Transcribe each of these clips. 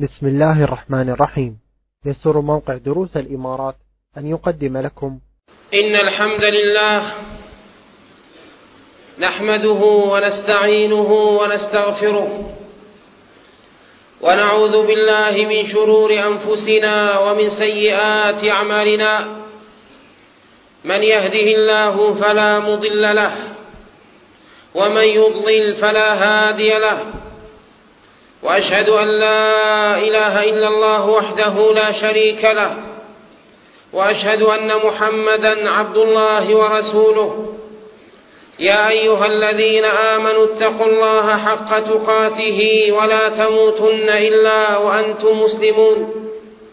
بسم الله الرحمن الرحيم. يسر موقع دروس الإمارات أن يقدم لكم إن الحمد لله نحمده ونستعينه ونستغفره ونعوذ بالله من شرور أنفسنا ومن سيئات أعمالنا. من يهده الله فلا مضل له ومن يضلل فلا هادي له، وأشهد أن لا إله إلا الله وحده لا شريك له، وأشهد أن محمدًا عبد الله ورسوله. يا أيها الذين آمنوا اتقوا الله حق تقاته ولا تموتن إلا وأنتم مسلمون.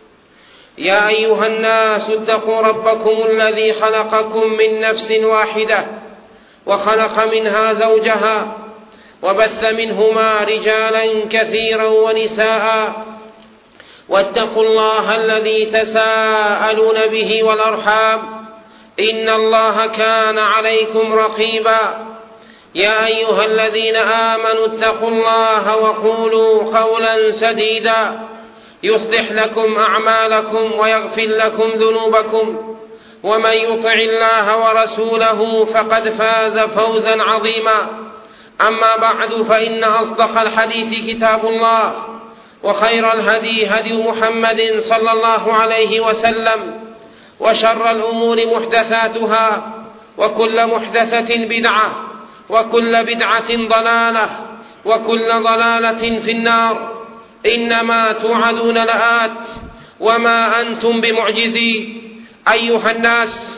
يا أيها الناس اتقوا ربكم الذي خلقكم من نفس واحدة وخلق منها زوجها وبث منهما رجالا كثيرا ونساء، واتقوا الله الذي تساءلون به والأرحام إن الله كان عليكم رقيبا. يا أيها الذين آمنوا اتقوا الله وقولوا قولا سديدا يصلح لكم أعمالكم ويغفر لكم ذنوبكم، ومن يطع الله ورسوله فقد فاز فوزا عظيما. أما بعد، فإن أصدق الحديث كتاب الله، وخير الهدي هدي محمد صلى الله عليه وسلم، وشر الأمور محدثاتها، وكل محدثة بدعة، وكل بدعة ضلالة، وكل ضلالة في النار. إنما توعدون لآت وما أنتم بمعجزين. أيها الناس،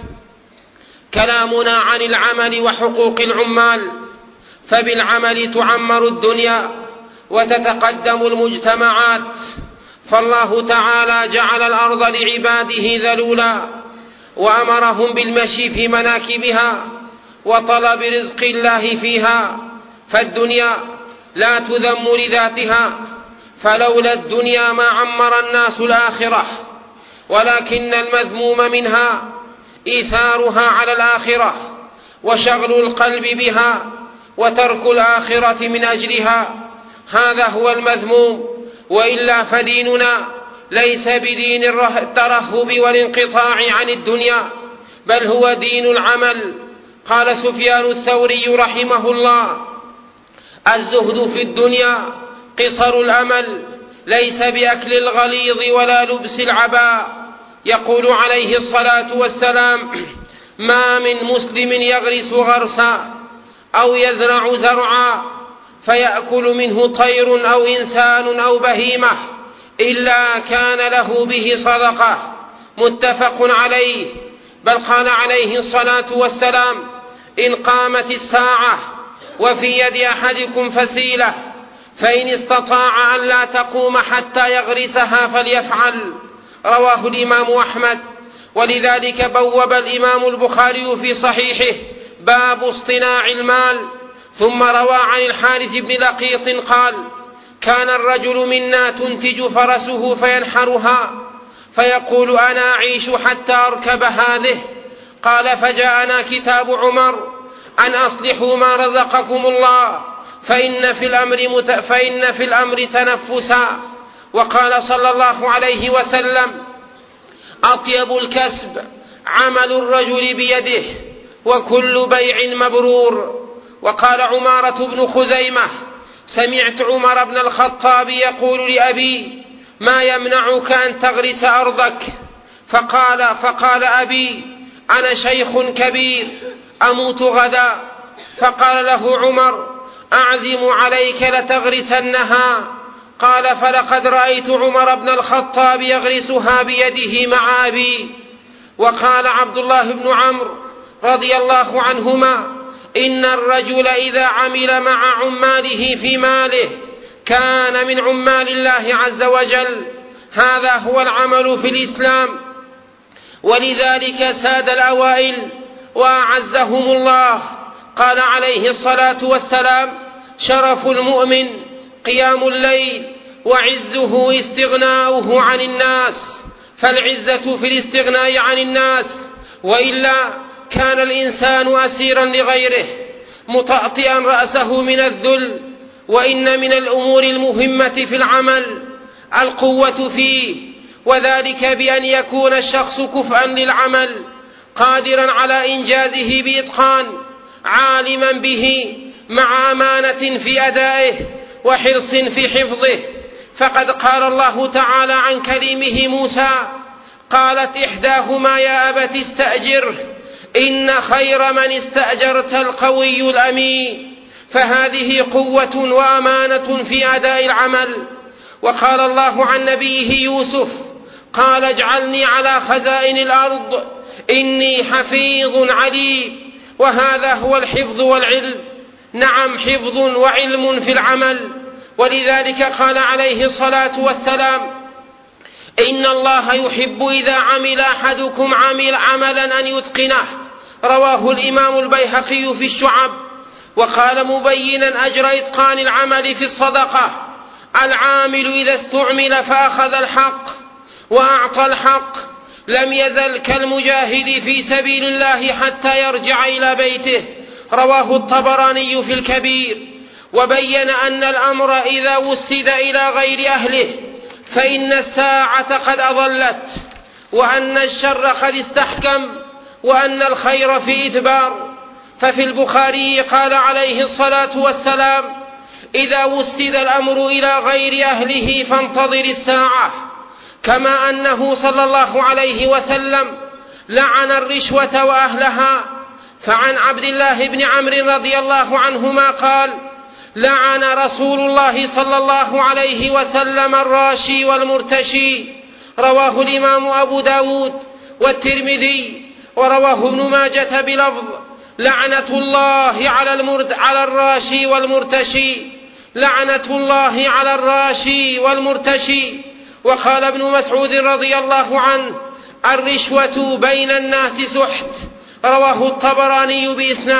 كلامنا عن العمل وحقوق العمال، فبالعمل تعمر الدنيا وتتقدم المجتمعات. فالله تعالى جعل الأرض لعباده ذلولا، وأمرهم بالمشي في مناكبها وطلب رزق الله فيها. فالدنيا لا تذم لذاتها، فلولا الدنيا ما عمر الناس الآخرة، ولكن المذموم منها إيثارها على الآخرة وشغل القلب بها وترك الآخرة من أجلها، هذا هو المذموم. وإلا فديننا ليس بدين الترهب والانقطاع عن الدنيا، بل هو دين العمل. قال سفيان الثوري رحمه الله: الزهد في الدنيا قصر الأمل، ليس بأكل الغليظ ولا لبس العباء. يقول عليه الصلاة والسلام: ما من مسلم يغرس غرسا أو يزرع زرعا فيأكل منه طير أو إنسان أو بهيمة إلا كان له به صدقة. متفق عليه. بل قال عليه الصلاة والسلام: إن قامت الساعة وفي يد أحدكم فسيلة فإن استطاع أن لا تقوم حتى يغرسها فليفعل. رواه الإمام أحمد. ولذلك بوب الإمام البخاري في صحيحه باب اصطناع المال. ثم روى عن الحارث بن لقيط قال: كان الرجل منا تنتج فرسه فينحرها فيقول: أنا أعيش حتى أركب هذه. قال: فجاءنا كتاب عمر أن أصلحوا ما رزقكم الله فإن في الأمر تنفسا. وقال صلى الله عليه وسلم: أطيب الكسب عمل الرجل بيده وكل بيع مبرور. وقال عمارة بن خزيمة: سمعت عمر بن الخطاب يقول لأبي: ما يمنعك أن تغرس أرضك؟ فقال أبي: أنا شيخ كبير أموت غدا. فقال له عمر: أعزم عليك لتغرسنها. قال: فلقد رأيت عمر بن الخطاب يغرسها بيده مع أبي. وقال عبد الله بن عمرو رضي الله عنهما: إن الرجل إذا عمل مع عماله في ماله كان من عمال الله عز وجل. هذا هو العمل في الإسلام. ولذلك ساد الأوائل وأعزهم الله. قال عليه الصلاة والسلام: شرف المؤمن قيام الليل، وعزه استغناؤه عن الناس. فالعزة في الاستغناء عن الناس، وإلا كان الإنسان أسيرا لغيره مطأطئا رأسه من الذل. وإن من الأمور المهمة في العمل القوة فيه، وذلك بأن يكون الشخص كفءا للعمل قادرا على إنجازه بإتقان، عالما به مع أمانة في أدائه وحرص في حفظه. فقد قال الله تعالى عن كليمه موسى: قالت إحداهما يا أبت استأجره إن خير من استأجرت القوي الأمين. فهذه قوة وأمانة في أداء العمل. وقال الله عن نبيه يوسف: قال اجعلني على خزائن الأرض إني حفيظ عليم. وهذا هو الحفظ والعلم، نعم حفظ وعلم في العمل. ولذلك قال عليه الصلاة والسلام: إن الله يحب إذا عمل أحدكم عملا أن يتقنه. رواه الإمام البيهقي في الشعب. وقال مبينا أجر إتقان العمل في الصدقة: العامل إذا استعمل فأخذ الحق وأعطى الحق لم يزل كالمجاهد في سبيل الله حتى يرجع إلى بيته. رواه الطبراني في الكبير. وبين أن الأمر إذا وسد إلى غير أهله فإن الساعة قد أضلت، وأن الشر قد استحكم، وأن الخير في إدبار. ففي البخاري قال عليه الصلاة والسلام: إذا وسد الأمر إلى غير أهله فانتظر الساعة. كما أنه صلى الله عليه وسلم لعن الرشوة وأهلها. فعن عبد الله بن عمرو رضي الله عنهما قال: لعن رسول الله صلى الله عليه وسلم الراشي والمرتشي. رواه الإمام أبو داود والترمذي. ورواه ابن ماجة بلفظ: لعنة الله على الراشي والمرتشي، لعنة الله على الراشي والمرتشي. وقال ابن مسعود رضي الله عنه: الرشوة بين الناس سحت. رواه الطبراني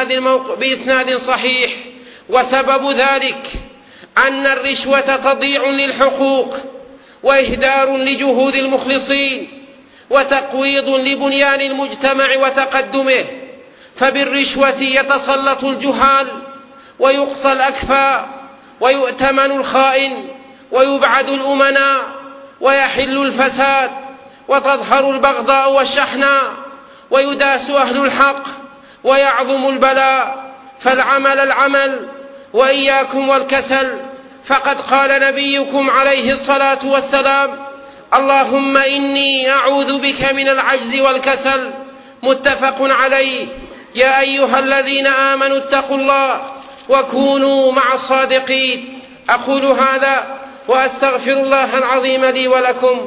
بإسناد صحيح. وسبب ذلك أن الرشوة تضييع للحقوق وإهدار لجهود المخلصين وتقويض لبنيان المجتمع وتقدمه. فبالرشوة يتسلط الجهال ويقصى الأكفاء ويؤتمن الخائن ويبعد الأمناء ويحل الفساد وتظهر البغضاء والشحناء ويداس أهل الحق ويعظم البلاء. فالعمل العمل وإياكم والكسل. فقد قال نبيكم عليه الصلاة والسلام: اللهم إني أعوذ بك من العجز والكسل. متفق عليه. يا أيها الذين آمنوا اتقوا الله وكونوا مع الصادقين. أقول هذا وأستغفر الله العظيم لي ولكم.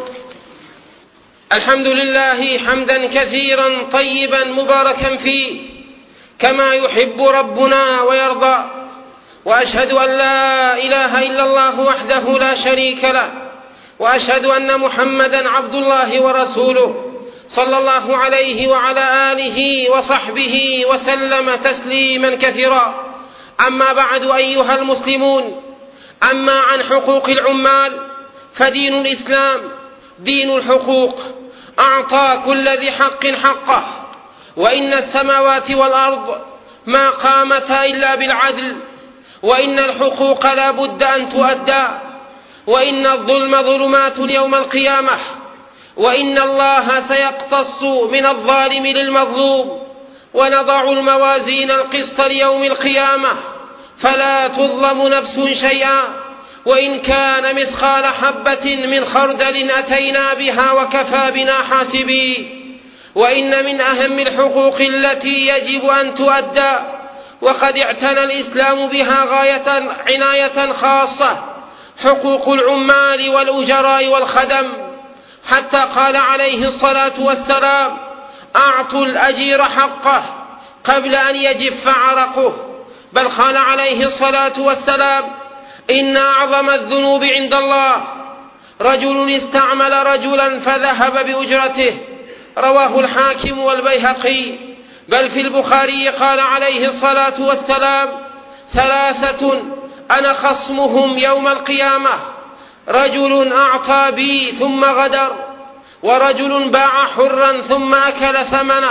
الحمد لله حمدا كثيرا طيبا مباركا فيه كما يحب ربنا ويرضى. وأشهد أن لا إله إلا الله وحده لا شريك له، وأشهد أن محمدا عبد الله ورسوله صلى الله عليه وعلى آله وصحبه وسلم تسليما كثيرا. أما بعد أيها المسلمون، أما عن حقوق العمال فدين الإسلام دين الحقوق، أعطى كل ذي حق حقه. وإن السماوات والأرض ما قامتا إلا بالعدل، وإن الحقوق لا بد أن تؤدى، وإن الظلم ظلمات يوم القيامة، وإن الله سيقتص من الظالم للمظلوم، ونضع الموازين القسط ليوم القيامة فلا تظلم نفس شيئا، وإن كان مثقال حبة من خردل أتينا بها وكفى بنا حاسبين. وإن من أهم الحقوق التي يجب أن تؤدى وقد اعتنى الإسلام بها عناية خاصة حقوق العمال والأجراء والخدم، حتى قال عليه الصلاة والسلام: أعطوا الأجير حقه قبل أن يجف عرقه. بل قال عليه الصلاة والسلام: إن أعظم الذنوب عند الله رجل استعمل رجلا فذهب بأجرته. رواه الحاكم والبيهقي. بل في البخاري قال عليه الصلاة والسلام: ثلاثة أنا خصمهم يوم القيامة: رجل أعطى بي ثم غدر، ورجل باع حرا ثم أكل ثمنه،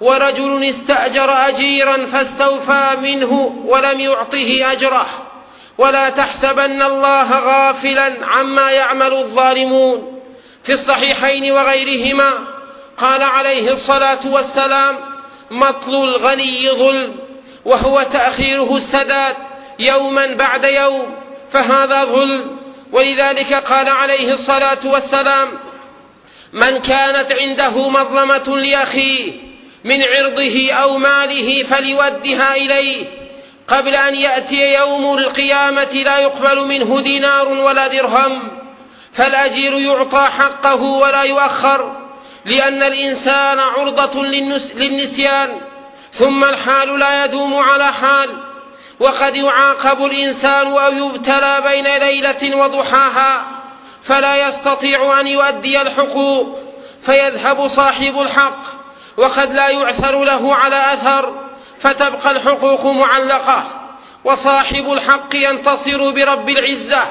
ورجل استأجر أجيرا فاستوفى منه ولم يعطه أجره. ولا تحسبن الله غافلا عما يعمل الظالمون. في الصحيحين وغيرهما قال عليه الصلاة والسلام: مطل الغني ظلم، وهو تأخيره السداد يوما بعد يوم، فهذا ظلم. ولذلك قال عليه الصلاة والسلام: من كانت عنده مظلمة لأخيه من عرضه أو ماله فليودها إليه قبل أن يأتي يوم القيامة لا يقبل منه دينار ولا درهم. فالأجير يعطى حقه ولا يؤخر، لأن الإنسان عرضة للنسيان، ثم الحال لا يدوم على حال، وقد يعاقب الإنسان أو يبتلى بين ليلة وضحاها فلا يستطيع أن يؤدي الحقوق فيذهب صاحب الحق، وقد لا يعثر له على أثر فتبقى الحقوق معلقة، وصاحب الحق ينتصر برب العزة.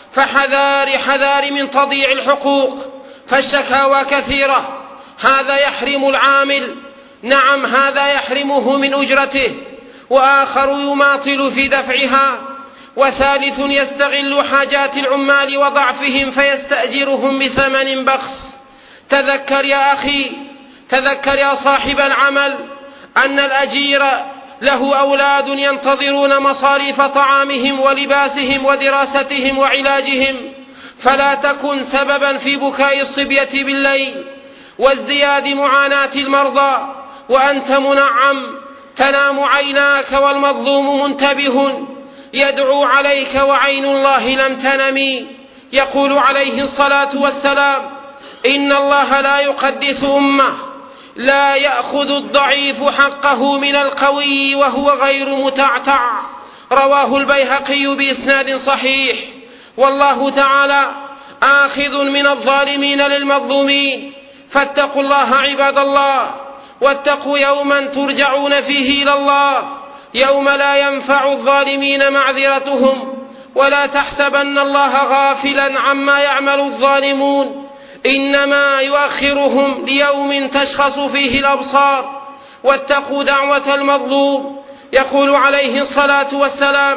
فحذار من تضييع الحقوق، فالشكاوى كثيرة. هذا يحرم العامل، نعم هذا يحرمه من أجرته، وآخر يماطل في دفعها، وثالث يستغل حاجات العمال وضعفهم فيستأجرهم بثمن بخس. تذكر يا أخي، تذكر يا صاحب العمل أن الأجير له أولاد ينتظرون مصاريف طعامهم ولباسهم ودراستهم وعلاجهم، فلا تكن سببا في بكاء الصبية بالليل وازدياد معاناة المرضى وأنت منعم. تنام عيناك والمظلوم منتبه يدعو عليك وعين الله لم تنم. يقول عليه الصلاة والسلام: إن الله لا يقدس أمة لا يأخذ الضعيف حقه من القوي وهو غير متعتع. رواه البيهقي بإسناد صحيح. والله تعالى آخذ من الظالمين للمظلومين، فاتقوا الله عباد الله، واتقوا يوما ترجعون فيه إلى الله، يوم لا ينفع الظالمين معذرتهم. ولا تحسبن الله غافلا عما يعمل الظالمون، إنما يؤخرهم ليوم تشخص فيه الأبصار. واتقوا دعوة المظلوم. يقول عليه الصلاة والسلام: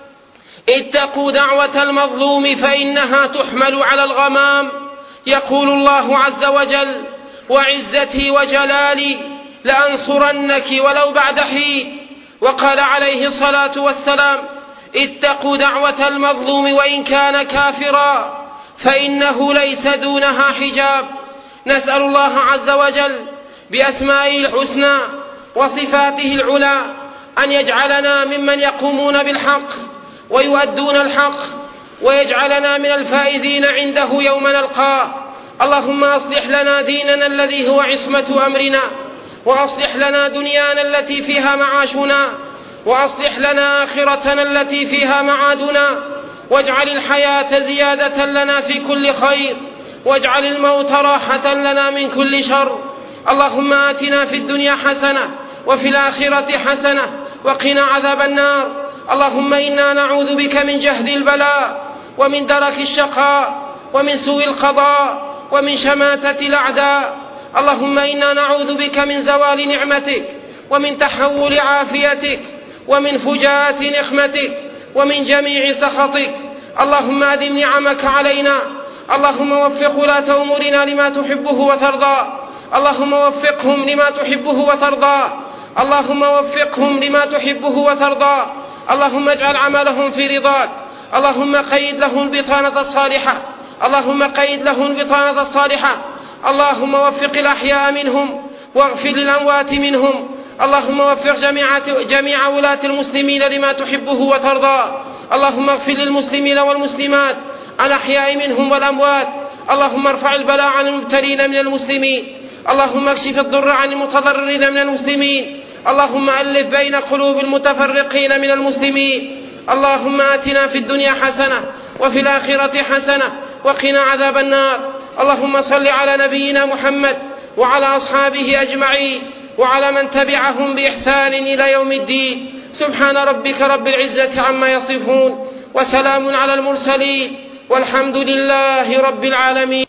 اتقوا دعوة المظلوم فإنها تحمل على الغمام. يقول الله عز وجل: وعزتي وجلالي لأنصرنك ولو بعد حين. وقال عليه الصلاة والسلام: اتقوا دعوة المظلوم وإن كان كافرا فإنه ليس دونها حجاب. نسأل الله عز وجل بأسمائه الحسنى وصفاته العلى أن يجعلنا ممن يقومون بالحق ويؤدون الحق، ويجعلنا من الفائزين عنده يوم نلقاه. اللهم أصلح لنا ديننا الذي هو عصمة أمرنا، وأصلح لنا دنيانا التي فيها معاشنا، وأصلح لنا آخرتنا التي فيها معادنا، واجعل الحياة زيادة لنا في كل خير، واجعل الموت راحة لنا من كل شر. اللهم آتنا في الدنيا حسنة وفي الآخرة حسنة وقنا عذاب النار. اللهم إنا نعوذ بك من جهد البلاء ومن درك الشقاء ومن سوء القضاء ومن شماتة الأعداء. اللهم إنا نعوذ بك من زوال نعمتك ومن تحول عافيتك ومن فجاءة نقمتك ومن جميع سخطك. اللهم أدم نعمك علينا. اللهم وفق ولاة أمورنا لما تحبه وترضى. اللهم وفقهم لما تحبه وترضى. اللهم وفقهم لما تحبه وترضى. اللهم اجعل عملهم في رضاك. اللهم قيد لهم البطانة الصالحة. اللهم قيد لهم البطانة الصالحة. اللهم وفق الأحياء منهم واغفر للأموات منهم. اللهم وفق جميع ولاة المسلمين لما تحبه وترضى. اللهم اغفر للمسلمين والمسلمات الأحياء منهم والأموات. اللهم ارفع البلاء عن المبتلين من المسلمين. اللهم اكشف الضر عن المتضررين من المسلمين. اللهم ألف بين قلوب المتفرقين من المسلمين. اللهم آتنا في الدنيا حسنة وفي الآخرة حسنة وقنا عذاب النار. اللهم صل على نبينا محمد وعلى أصحابه أجمعين وعلى من تبعهم بإحسان إلى يوم الدين. سبحان ربك رب العزة عما يصفون، وسلام على المرسلين، والحمد لله رب العالمين.